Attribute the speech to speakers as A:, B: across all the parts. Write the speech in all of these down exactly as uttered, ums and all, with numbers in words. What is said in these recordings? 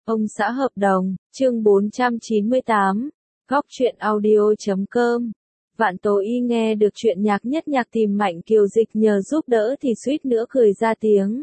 A: Ông xã hợp đồng, chương bốn trăm chín mươi tám, góc truyện audio chấm com. Vạn Tố Y nghe được chuyện Nhạc Nhất Nhạc tìm Mạnh Kiều Dịch nhờ giúp đỡ thì suýt nữa cười ra tiếng.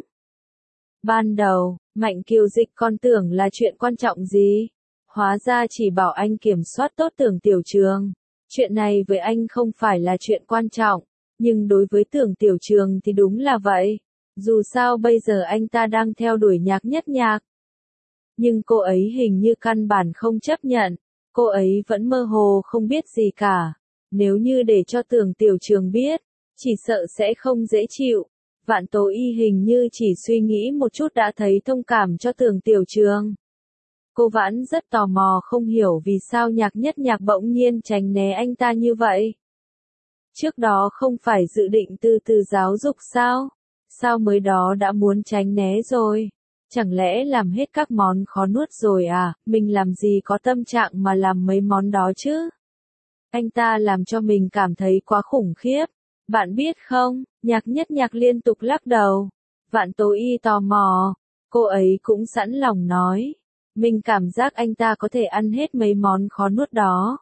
A: Ban đầu, Mạnh Kiều Dịch còn tưởng là chuyện quan trọng gì. Hóa ra chỉ bảo anh kiểm soát tốt Tưởng Tiểu Trường. Chuyện này với anh không phải là chuyện quan trọng, nhưng đối với Tưởng Tiểu Trường thì đúng là vậy. Dù sao bây giờ anh ta đang theo đuổi Nhạc Nhất Nhạc. Nhưng cô ấy hình như căn bản không chấp nhận, cô ấy vẫn mơ hồ không biết gì cả. Nếu như để cho Tưởng Tiểu Trường biết, chỉ sợ sẽ không dễ chịu. Vạn Tố Y hình như chỉ suy nghĩ một chút đã thấy thông cảm cho Tưởng Tiểu Trường. Cô vẫn rất tò mò không hiểu vì sao Nhạc Nhất Nhạc bỗng nhiên tránh né anh ta như vậy. Trước đó không phải dự định từ từ giáo dục sao? Sao mới đó đã muốn tránh né rồi? Chẳng lẽ làm hết các món khó nuốt rồi à? Mình làm gì có tâm trạng mà làm mấy món đó chứ? Anh ta làm cho mình cảm thấy quá khủng khiếp. Bạn biết không, Nhạc Nhất Nhạc liên tục lắc đầu. Vạn Tố Y tò mò. Cô ấy cũng sẵn lòng nói. Mình cảm giác anh ta có thể ăn hết mấy món khó nuốt đó.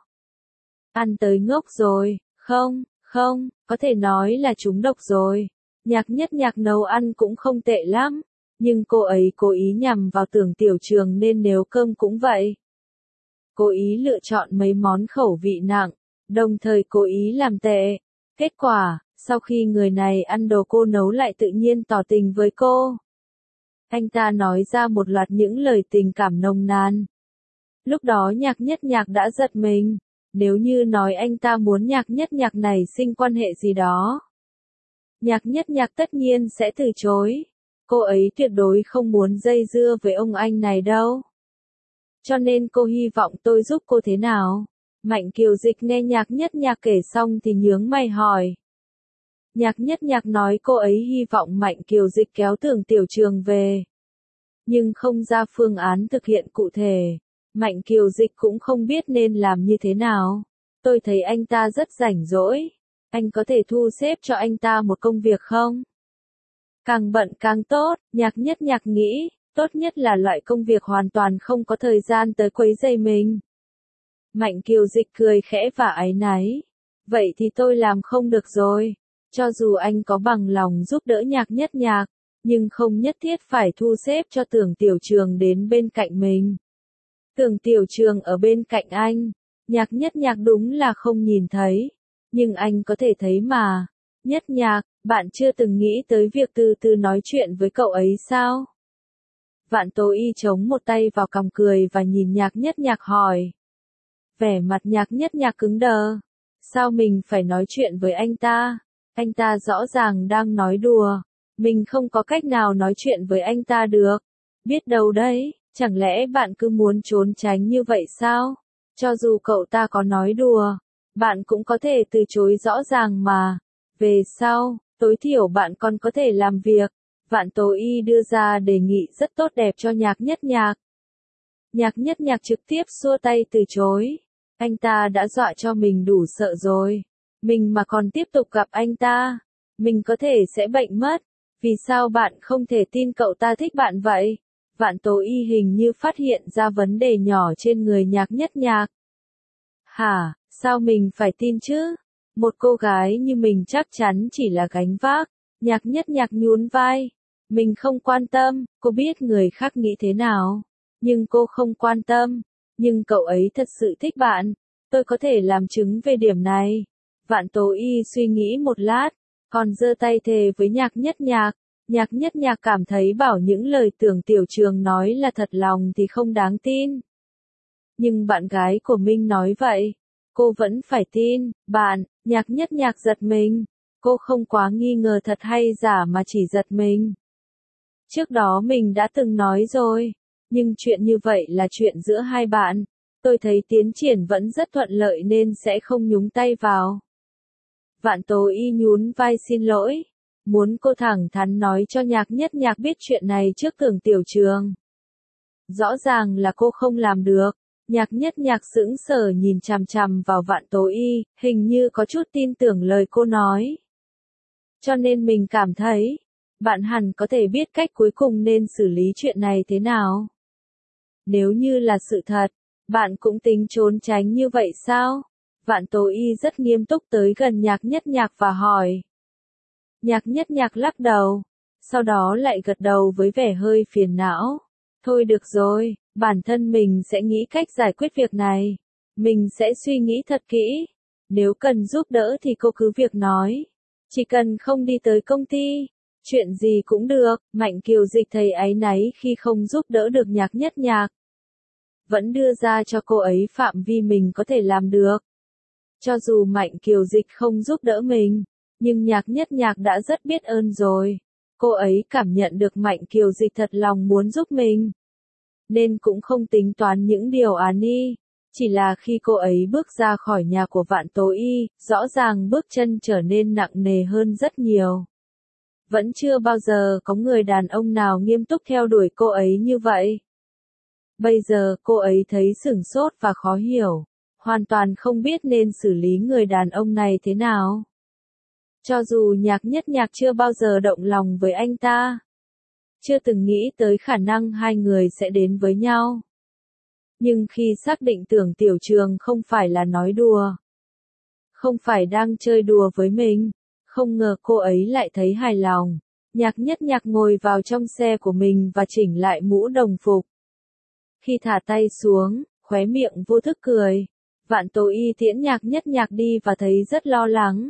A: Ăn tới ngốc rồi, không, không, có thể nói là trúng độc rồi. Nhạc Nhất Nhạc nấu ăn cũng không tệ lắm. Nhưng cô ấy cố ý nhằm vào Tưởng Tiểu Trường nên nếu cơm cũng vậy. Cố ý lựa chọn mấy món khẩu vị nặng, đồng thời cố ý làm tệ. Kết quả, sau khi người này ăn đồ cô nấu lại tự nhiên tỏ tình với cô. Anh ta nói ra một loạt những lời tình cảm nồng nàn. Lúc đó Nhạc Nhất Nhạc đã giật mình. Nếu như nói anh ta muốn Nhạc Nhất Nhạc này sinh quan hệ gì đó, Nhạc Nhất Nhạc tất nhiên sẽ từ chối. Cô ấy tuyệt đối không muốn dây dưa với ông anh này đâu. Cho nên cô hy vọng tôi giúp cô thế nào? Mạnh Kiều Dịch nghe Nhạc Nhất Nhạc kể xong thì nhướng mày hỏi. Nhạc Nhất Nhạc nói cô ấy hy vọng Mạnh Kiều Dịch kéo Tưởng Tiểu Trường về. Nhưng không ra phương án thực hiện cụ thể. Mạnh Kiều Dịch cũng không biết nên làm như thế nào. Tôi thấy anh ta rất rảnh rỗi. Anh có thể thu xếp cho anh ta một công việc không? Càng bận càng tốt, Nhạc Nhất Nhạc nghĩ, tốt nhất là loại công việc hoàn toàn không có thời gian tới quấy rầy mình. Mạnh Kiều Dịch cười khẽ và áy náy. Vậy thì tôi làm không được rồi. Cho dù anh có bằng lòng giúp đỡ Nhạc Nhất Nhạc, nhưng không nhất thiết phải thu xếp cho Tưởng Tiểu Trường đến bên cạnh mình. Tưởng Tiểu Trường ở bên cạnh anh, Nhạc Nhất Nhạc đúng là không nhìn thấy, nhưng anh có thể thấy mà. Nhất Nhạc, bạn chưa từng nghĩ tới việc từ từ nói chuyện với cậu ấy sao? Vạn Tố Y chống một tay vào cằm cười và nhìn Nhạc Nhất Nhạc hỏi. Vẻ mặt Nhạc Nhất Nhạc cứng đờ. Sao mình phải nói chuyện với anh ta? Anh ta rõ ràng đang nói đùa. Mình không có cách nào nói chuyện với anh ta được. Biết đâu đấy, chẳng lẽ bạn cứ muốn trốn tránh như vậy sao? Cho dù cậu ta có nói đùa, bạn cũng có thể từ chối rõ ràng mà. Về sau, tối thiểu bạn còn có thể làm việc. Vạn Tố Y đưa ra đề nghị rất tốt đẹp cho Nhạc Nhất Nhạc. Nhạc Nhất Nhạc trực tiếp xua tay từ chối. Anh ta đã dọa cho mình đủ sợ rồi. Mình mà còn tiếp tục gặp anh ta, mình có thể sẽ bệnh mất. Vì sao bạn không thể tin cậu ta thích bạn vậy? Vạn Tố Y hình như phát hiện ra vấn đề nhỏ trên người Nhạc Nhất Nhạc. Hả, sao mình phải tin chứ? Một cô gái như mình chắc chắn chỉ là gánh vác. Nhạc Nhất Nhạc nhún vai. Mình không quan tâm, cô biết người khác nghĩ thế nào. Nhưng cô không quan tâm. Nhưng cậu ấy thật sự thích bạn. Tôi có thể làm chứng về điểm này. Vạn Tố Y suy nghĩ một lát, còn giơ tay thề với Nhạc Nhất Nhạc. Nhạc Nhất Nhạc cảm thấy bảo những lời Tưởng Tiểu Trường nói là thật lòng thì không đáng tin. Nhưng bạn gái của mình nói vậy, cô vẫn phải tin. Bạn, Nhạc Nhất Nhạc giật mình. Cô không quá nghi ngờ thật hay giả mà chỉ giật mình. Trước đó mình đã từng nói rồi, nhưng chuyện như vậy là chuyện giữa hai bạn. Tôi thấy tiến triển vẫn rất thuận lợi nên sẽ không nhúng tay vào. Vạn Tố Y nhún vai xin lỗi. Muốn cô thẳng thắn nói cho Nhạc Nhất Nhạc biết chuyện này trước Tưởng Tiểu Trường. Rõ ràng là cô không làm được. Nhạc Nhất Nhạc sững sờ nhìn chằm chằm vào Vạn Tố Y, hình như có chút tin tưởng lời cô nói. Cho nên mình cảm thấy, bạn hẳn có thể biết cách cuối cùng nên xử lý chuyện này thế nào. Nếu như là sự thật, bạn cũng tính trốn tránh như vậy sao? Vạn Tố Y rất nghiêm túc tới gần Nhạc Nhất Nhạc và hỏi. Nhạc Nhất Nhạc lắc đầu, sau đó lại gật đầu với vẻ hơi phiền não. Thôi được rồi, bản thân mình sẽ nghĩ cách giải quyết việc này. Mình sẽ suy nghĩ thật kỹ. Nếu cần giúp đỡ thì cô cứ việc nói. Chỉ cần không đi tới công ty, chuyện gì cũng được. Mạnh Kiều Dịch thấy áy náy khi không giúp đỡ được Nhạc Nhất Nhạc. Vẫn đưa ra cho cô ấy phạm vi mình có thể làm được. Cho dù Mạnh Kiều Dịch không giúp đỡ mình, nhưng Nhạc Nhất Nhạc đã rất biết ơn rồi. Cô ấy cảm nhận được Mạnh Kiều Dịch thật lòng muốn giúp mình, nên cũng không tính toán những điều án y. Chỉ là khi cô ấy bước ra khỏi nhà của Vạn Tố Y, rõ ràng bước chân trở nên nặng nề hơn rất nhiều. Vẫn chưa bao giờ có người đàn ông nào nghiêm túc theo đuổi cô ấy như vậy. Bây giờ cô ấy thấy sửng sốt và khó hiểu, hoàn toàn không biết nên xử lý người đàn ông này thế nào. Cho dù Nhạc Nhất Nhạc chưa bao giờ động lòng với anh ta, chưa từng nghĩ tới khả năng hai người sẽ đến với nhau. Nhưng khi xác định Tưởng Tiểu Trường không phải là nói đùa, không phải đang chơi đùa với mình, không ngờ cô ấy lại thấy hài lòng. Nhạc Nhất Nhạc ngồi vào trong xe của mình và chỉnh lại mũ đồng phục. Khi thả tay xuống, khóe miệng vô thức cười. Vạn Tố Y tiễn Nhạc Nhất Nhạc đi và thấy rất lo lắng.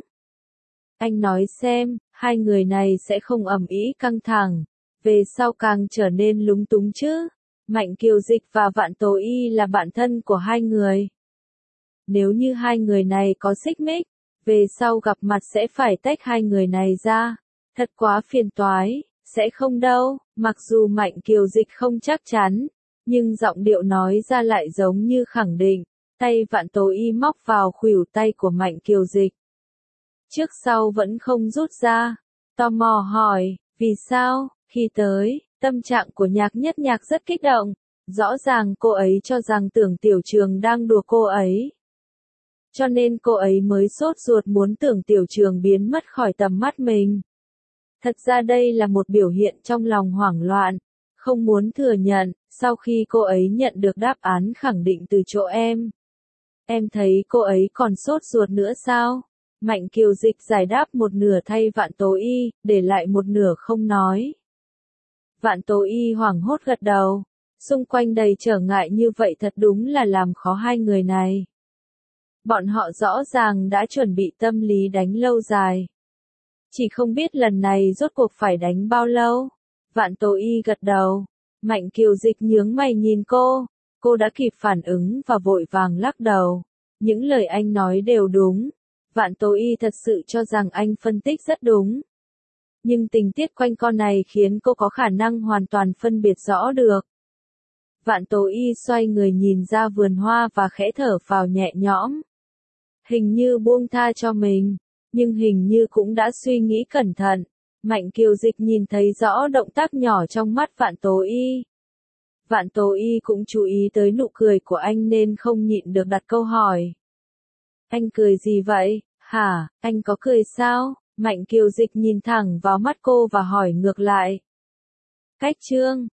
A: Anh nói xem, hai người này sẽ không ầm ĩ căng thẳng, về sau càng trở nên lúng túng chứ. Mạnh Kiều Dịch và Vạn Tố Y là bạn thân của hai người. Nếu như hai người này có xích mích, về sau gặp mặt sẽ phải tách hai người này ra. Thật quá phiền toái, sẽ không đâu. Mặc dù Mạnh Kiều Dịch không chắc chắn, nhưng giọng điệu nói ra lại giống như khẳng định. Tay Vạn Tố Y móc vào khuỷu tay của Mạnh Kiều Dịch. Trước sau vẫn không rút ra. Tò mò hỏi, vì sao? Khi tới, tâm trạng của Nhạc Nhất Nhạc rất kích động. Rõ ràng cô ấy cho rằng Tưởng Tiểu Trường đang đùa cô ấy. Cho nên cô ấy mới sốt ruột muốn Tưởng Tiểu Trường biến mất khỏi tầm mắt mình. Thật ra đây là một biểu hiện trong lòng hoảng loạn, không muốn thừa nhận. Sau khi cô ấy nhận được đáp án khẳng định từ chỗ em, em thấy cô ấy còn sốt ruột nữa sao? Mạnh Kiều Dịch giải đáp một nửa thay Vạn Tố Y, để lại một nửa không nói. Vạn Tố Y hoảng hốt gật đầu. Xung quanh đầy trở ngại như vậy thật đúng là làm khó hai người này. Bọn họ rõ ràng đã chuẩn bị tâm lý đánh lâu dài. Chỉ không biết lần này rốt cuộc phải đánh bao lâu. Vạn Tố Y gật đầu. Mạnh Kiều Dịch nhướng mày nhìn cô. Cô đã kịp phản ứng và vội vàng lắc đầu. Những lời anh nói đều đúng. Vạn Tố Y thật sự cho rằng anh phân tích rất đúng. Nhưng tình tiết quanh con này khiến cô có khả năng hoàn toàn phân biệt rõ được. Vạn Tố Y xoay người nhìn ra vườn hoa và khẽ thở phào nhẹ nhõm. Hình như buông tha cho mình, nhưng hình như cũng đã suy nghĩ cẩn thận. Mạnh Kiều Dịch nhìn thấy rõ động tác nhỏ trong mắt Vạn Tố Y. Vạn Tố Y cũng chú ý tới nụ cười của anh nên không nhịn được đặt câu hỏi. Anh cười gì vậy? Hả, anh có cười sao? Mạnh Kiều Dịch nhìn thẳng vào mắt cô và hỏi ngược lại. Cách chương